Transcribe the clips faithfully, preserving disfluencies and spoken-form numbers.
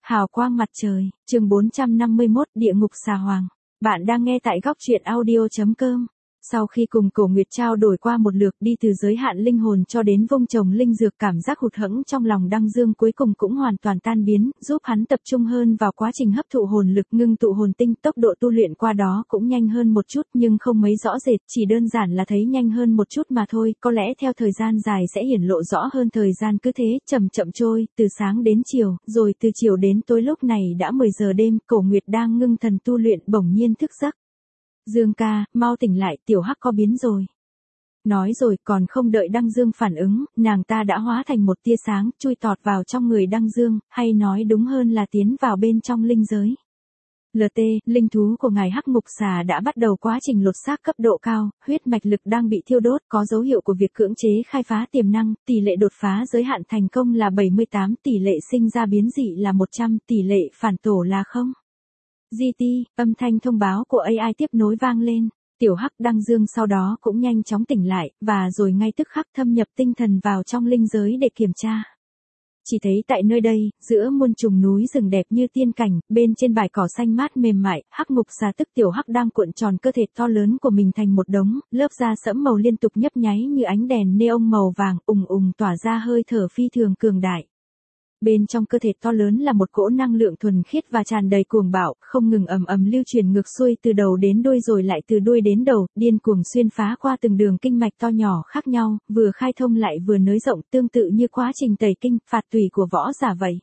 Hào quang mặt trời, chương bốn trăm năm mươi mốt, Địa ngục xà hoàng. Bạn đang nghe tại góc truyện audio chấm com. Sau khi cùng Cổ Nguyệt trao đổi qua một lượt đi từ giới hạn linh hồn cho đến vung trồng linh dược, cảm giác hụt hẫng trong lòng Đăng Dương cuối cùng cũng hoàn toàn tan biến, giúp hắn tập trung hơn vào quá trình hấp thụ hồn lực, ngưng tụ hồn tinh. Tốc độ tu luyện qua đó cũng nhanh hơn một chút, nhưng không mấy rõ rệt, chỉ đơn giản là thấy nhanh hơn một chút mà thôi. Có lẽ theo thời gian dài sẽ hiển lộ rõ hơn. Thời gian cứ thế chậm chậm trôi, từ sáng đến chiều, rồi từ chiều đến tối. Lúc này đã mười giờ đêm, Cổ Nguyệt đang ngưng thần tu luyện bỗng nhiên thức giấc. Dương ca, mau tỉnh lại, tiểu Hắc có biến rồi. Nói rồi còn không đợi Đăng Dương phản ứng, nàng ta đã hóa thành một tia sáng, chui tọt vào trong người Đăng Dương, hay nói đúng hơn là tiến vào bên trong linh giới. lờ tê, linh thú của ngài Hắc Ngục Xà đã bắt đầu quá trình lột xác cấp độ cao, huyết mạch lực đang bị thiêu đốt, có dấu hiệu của việc cưỡng chế khai phá tiềm năng, tỷ lệ đột phá giới hạn thành công là bảy mươi tám, tỷ lệ sinh ra biến dị là một trăm, tỷ lệ phản tổ là không. giê tê, âm thanh thông báo của a i tiếp nối vang lên. Tiểu Hắc Đăng Dương sau đó cũng nhanh chóng tỉnh lại, và rồi ngay tức khắc thâm nhập tinh thần vào trong linh giới để kiểm tra. Chỉ thấy tại nơi đây, giữa muôn trùng núi rừng đẹp như tiên cảnh, bên trên bãi cỏ xanh mát mềm mại, Hắc Ngục Xà tức Tiểu Hắc đang cuộn tròn cơ thể to lớn của mình thành một đống, lớp da sẫm màu liên tục nhấp nháy như ánh đèn neon màu vàng, ùng ùng tỏa ra hơi thở phi thường cường đại. Bên trong cơ thể to lớn là một cỗ năng lượng thuần khiết và tràn đầy cuồng bạo, không ngừng ầm ầm lưu truyền ngược xuôi từ đầu đến đuôi rồi lại từ đuôi đến đầu, điên cuồng xuyên phá qua từng đường kinh mạch to nhỏ khác nhau, vừa khai thông lại vừa nới rộng, tương tự như quá trình tẩy kinh, phạt tùy của võ giả vậy.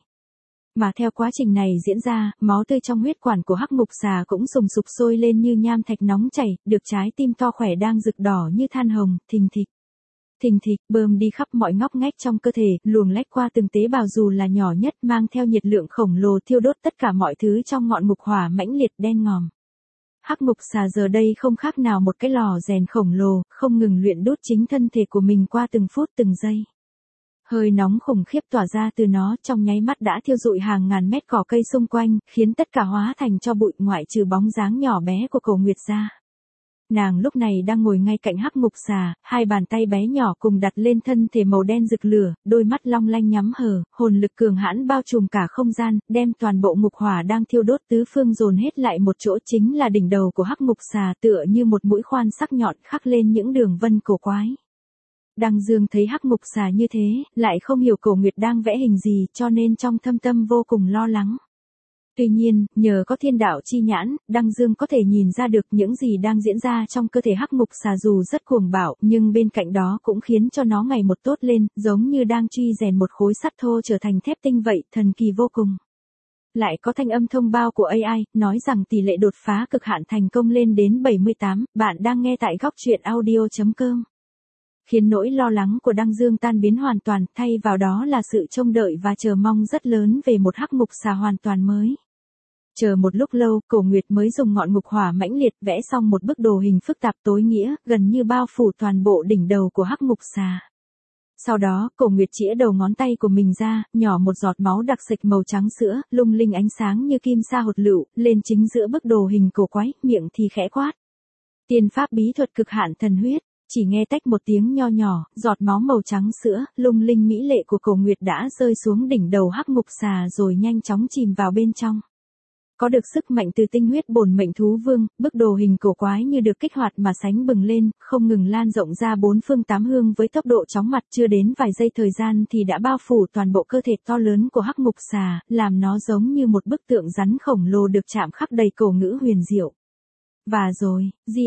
Mà theo quá trình này diễn ra, máu tươi trong huyết quản của Hắc Ngục Xà cũng sùng sục sôi lên như nham thạch nóng chảy, được trái tim to khỏe đang rực đỏ như than hồng, thình thịch. Thình thịch, bơm đi khắp mọi ngóc ngách trong cơ thể, luồng lách qua từng tế bào dù là nhỏ nhất, mang theo nhiệt lượng khổng lồ thiêu đốt tất cả mọi thứ trong ngọn ngục hỏa mãnh liệt đen ngòm. Hắc Ngục Xà giờ đây không khác nào một cái lò rèn khổng lồ, không ngừng luyện đốt chính thân thể của mình qua từng phút từng giây. Hơi nóng khủng khiếp tỏa ra từ nó trong nháy mắt đã thiêu rụi hàng ngàn mét cỏ cây xung quanh, khiến tất cả hóa thành tro bụi ngoại trừ bóng dáng nhỏ bé của Cổ Nguyệt ra. Nàng lúc này đang ngồi ngay cạnh Hắc Ngục Xà, hai bàn tay bé nhỏ cùng đặt lên thân thể màu đen rực lửa, đôi mắt long lanh nhắm hờ, hồn lực cường hãn bao trùm cả không gian, đem toàn bộ ngục hỏa đang thiêu đốt tứ phương dồn hết lại một chỗ, chính là đỉnh đầu của Hắc Ngục Xà, tựa như một mũi khoan sắc nhọn khắc lên những đường vân cổ quái. Đăng Dương thấy Hắc Ngục Xà như thế, lại không hiểu Cổ Nguyệt đang vẽ hình gì, cho nên trong thâm tâm vô cùng lo lắng. Tuy nhiên, nhờ có thiên đạo chi nhãn, Đăng Dương có thể nhìn ra được những gì đang diễn ra trong cơ thể Hắc Ngục Xà dù rất cuồng bạo, nhưng bên cạnh đó cũng khiến cho nó ngày một tốt lên, giống như đang truy rèn một khối sắt thô trở thành thép tinh vậy, thần kỳ vô cùng. Lại có thanh âm thông báo của a i, nói rằng tỷ lệ đột phá cực hạn thành công lên đến bảy mươi tám, bạn đang nghe tại góc truyện audio chấm com. Khiến nỗi lo lắng của Đăng Dương tan biến hoàn toàn, thay vào đó là sự trông đợi và chờ mong rất lớn về một Hắc Ngục Xà hoàn toàn mới. Chờ một lúc lâu, Cổ Nguyệt mới dùng ngọn ngục hỏa mãnh liệt vẽ xong một bức đồ hình phức tạp tối nghĩa, gần như bao phủ toàn bộ đỉnh đầu của Hắc Ngục Xà. Sau đó, Cổ Nguyệt chĩa đầu ngón tay của mình ra, nhỏ một giọt máu đặc sệt màu trắng sữa, lung linh ánh sáng như kim sa hột lựu, lên chính giữa bức đồ hình cổ quái, miệng thì khẽ quát. Tiên pháp bí thuật cực hạn thần huyết. Chỉ nghe tách một tiếng nho nhỏ, giọt máu màu trắng sữa, lung linh mỹ lệ của Cổ Nguyệt đã rơi xuống đỉnh đầu Hắc Ngục Xà rồi nhanh chóng chìm vào bên trong. Có được sức mạnh từ tinh huyết bổn mệnh thú vương, bức đồ hình cổ quái như được kích hoạt mà sánh bừng lên, không ngừng lan rộng ra bốn phương tám hướng với tốc độ chóng mặt, chưa đến vài giây thời gian thì đã bao phủ toàn bộ cơ thể to lớn của Hắc Ngục Xà, làm nó giống như một bức tượng rắn khổng lồ được chạm khắc đầy cổ ngữ huyền diệu. Và rồi,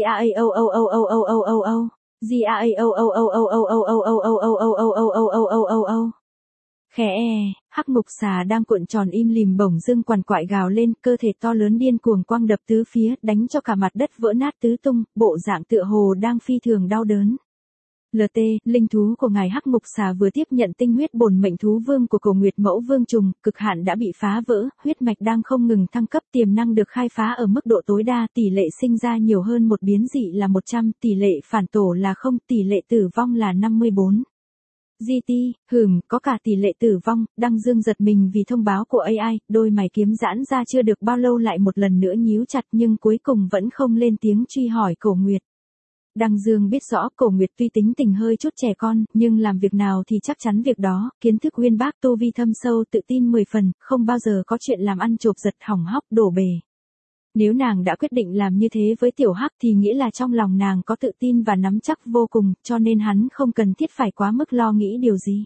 G-A-A-O-O-O-O-O-O-O-O-O. G A A O O O O O O O O O O O O O O O O O. Khẽ e, Hắc Ngục Xà đang cuộn tròn im lìm bỗng dưng quằn quại gào lên, cơ thể to lớn điên cuồng quăng đập tứ phía, đánh cho cả mặt đất vỡ nát tứ tung, bộ dạng tựa hồ đang phi thường đau đớn. lờ tê, linh thú của ngài Hắc Ngục Xà vừa tiếp nhận tinh huyết bổn mệnh thú vương của Cổ Nguyệt mẫu vương trùng, cực hạn đã bị phá vỡ, huyết mạch đang không ngừng thăng cấp, tiềm năng được khai phá ở mức độ tối đa, tỷ lệ sinh ra nhiều hơn một biến dị là một trăm, tỷ lệ phản tổ là không, tỷ lệ tử vong là năm mươi bốn. giê tê, hừm, có cả tỷ lệ tử vong. Đăng Dương giật mình vì thông báo của a i, đôi mày kiếm giãn ra chưa được bao lâu lại một lần nữa nhíu chặt, nhưng cuối cùng vẫn không lên tiếng truy hỏi Cổ Nguyệt. Đăng Dương biết rõ Cổ Nguyệt tuy tính tình hơi chút trẻ con, nhưng làm việc nào thì chắc chắn việc đó, kiến thức uyên bác, tu vi thâm sâu, tự tin mười phần, không bao giờ có chuyện làm ăn chộp giật hỏng hóc đổ bể. Nếu nàng đã quyết định làm như thế với Tiểu Hắc thì nghĩa là trong lòng nàng có tự tin và nắm chắc vô cùng, cho nên hắn không cần thiết phải quá mức lo nghĩ điều gì.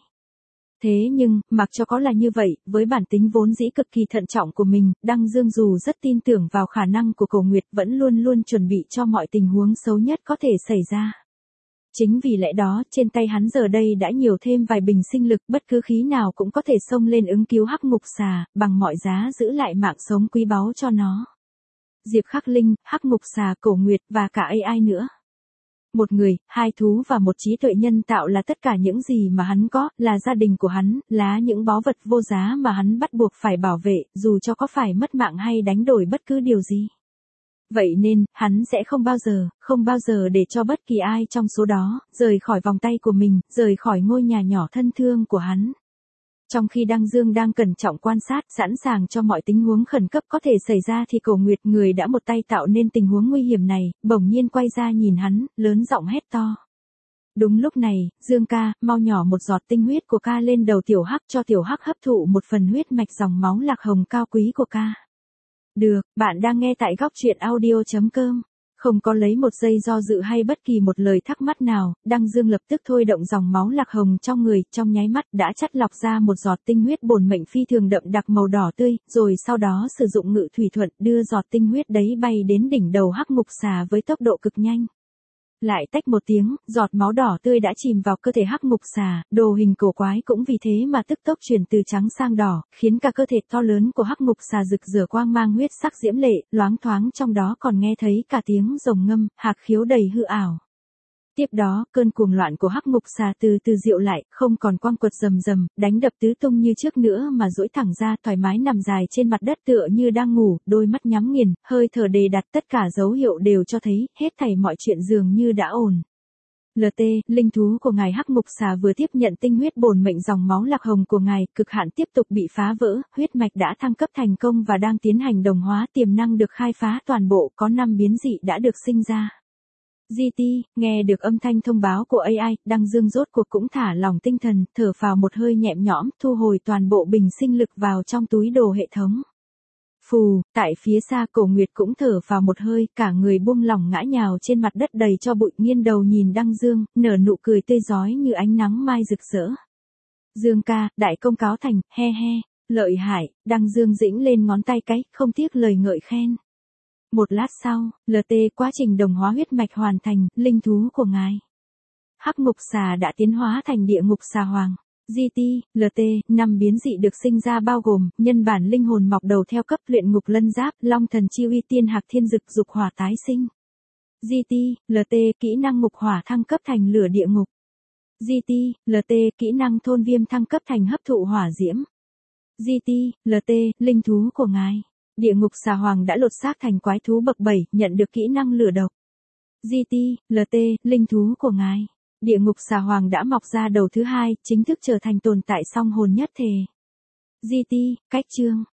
Thế nhưng, mặc cho có là như vậy, với bản tính vốn dĩ cực kỳ thận trọng của mình, Đăng Dương dù rất tin tưởng vào khả năng của Cổ Nguyệt vẫn luôn luôn chuẩn bị cho mọi tình huống xấu nhất có thể xảy ra. Chính vì lẽ đó, trên tay hắn giờ đây đã nhiều thêm vài bình sinh lực, bất cứ khí nào cũng có thể xông lên ứng cứu Hắc Ngục Xà, bằng mọi giá giữ lại mạng sống quý báu cho nó. Diệp Khắc Linh, Hắc Ngục Xà, Cổ Nguyệt và cả a i nữa. Một người, hai thú và một trí tuệ nhân tạo là tất cả những gì mà hắn có, là gia đình của hắn, là những báu vật vô giá mà hắn bắt buộc phải bảo vệ, dù cho có phải mất mạng hay đánh đổi bất cứ điều gì. Vậy nên, hắn sẽ không bao giờ, không bao giờ để cho bất kỳ ai trong số đó, rời khỏi vòng tay của mình, rời khỏi ngôi nhà nhỏ thân thương của hắn. Trong khi Đăng Dương đang cẩn trọng quan sát, sẵn sàng cho mọi tình huống khẩn cấp có thể xảy ra thì Cổ Nguyệt, người đã một tay tạo nên tình huống nguy hiểm này, bỗng nhiên quay ra nhìn hắn, lớn giọng hét to. Đúng lúc này, Dương ca, mau nhỏ một giọt tinh huyết của ca lên đầu Tiểu Hắc cho Tiểu Hắc hấp thụ một phần huyết mạch dòng máu lạc hồng cao quý của ca. Được, bạn đang nghe tại góc truyện audio chấm com. Không có lấy một giây do dự hay bất kỳ một lời thắc mắc nào, Đăng Dương lập tức thôi động dòng máu lạc hồng trong người, trong nháy mắt đã chắt lọc ra một giọt tinh huyết bổn mệnh phi thường đậm đặc màu đỏ tươi, rồi sau đó sử dụng ngự thủy thuận đưa giọt tinh huyết đấy bay đến đỉnh đầu Hắc Ngục Xà với tốc độ cực nhanh. Lại tách một tiếng, giọt máu đỏ tươi đã chìm vào cơ thể Hắc Ngục Xà, đồ hình cổ quái cũng vì thế mà tức tốc chuyển từ trắng sang đỏ, khiến cả cơ thể to lớn của Hắc Ngục Xà rực rỡ quang mang huyết sắc diễm lệ, loáng thoáng trong đó còn nghe thấy cả tiếng rồng ngâm, hạc khiếu đầy hư ảo. Tiếp đó, cơn cuồng loạn của Hắc Ngục Xà từ từ dịu lại, không còn quang quật rầm rầm, đánh đập tứ tung như trước nữa mà duỗi thẳng ra, thoải mái nằm dài trên mặt đất tựa như đang ngủ, đôi mắt nhắm nghiền, hơi thở đề đặt, tất cả dấu hiệu đều cho thấy, hết thảy mọi chuyện dường như đã ổn. lờ tê, linh thú của ngài Hắc Ngục Xà vừa tiếp nhận tinh huyết bổn mệnh dòng máu lạc hồng của ngài, cực hạn tiếp tục bị phá vỡ, huyết mạch đã thăng cấp thành công và đang tiến hành đồng hóa, tiềm năng được khai phá toàn bộ, có năm biến dị đã được sinh ra. giê tê, nghe được âm thanh thông báo của a i, Đăng Dương rốt cuộc cũng thả lỏng tinh thần, thở phào một hơi nhẹm nhõm, thu hồi toàn bộ bình sinh lực vào trong túi đồ hệ thống. Phù, tại phía xa Cổ Nguyệt cũng thở vào một hơi, cả người buông lỏng ngã nhào trên mặt đất đầy cho bụi, nghiêng đầu nhìn Đăng Dương, nở nụ cười tươi rói như ánh nắng mai rực rỡ. Dương ca, đại công cáo thành, he he, lợi hại, Đăng Dương dĩnh lên ngón tay cái, không tiếc lời ngợi khen. Một lát sau, lờ tê quá trình đồng hóa huyết mạch hoàn thành, linh thú của ngài Hắc Ngục Xà đã tiến hóa thành Địa Ngục Xà Hoàng. giê tê, lờ tê, năm biến dị được sinh ra bao gồm, nhân bản linh hồn mọc đầu theo cấp luyện ngục lân giáp, long thần chi uy tiên hạc thiên dực dục hỏa tái sinh. giê tê, lờ tê, kỹ năng ngục hỏa thăng cấp thành lửa địa ngục. giê tê, lờ tê, kỹ năng thôn viêm thăng cấp thành hấp thụ hỏa diễm. giê tê, lờ tê, linh thú của ngài Địa Ngục Xà Hoàng đã lột xác thành quái thú bậc bảy, nhận được kỹ năng lửa độc. giê tê, lờ tê, linh thú của ngài Địa Ngục Xà Hoàng đã mọc ra đầu thứ hai, chính thức trở thành tồn tại song hồn nhất thể. giê tê, cách chương.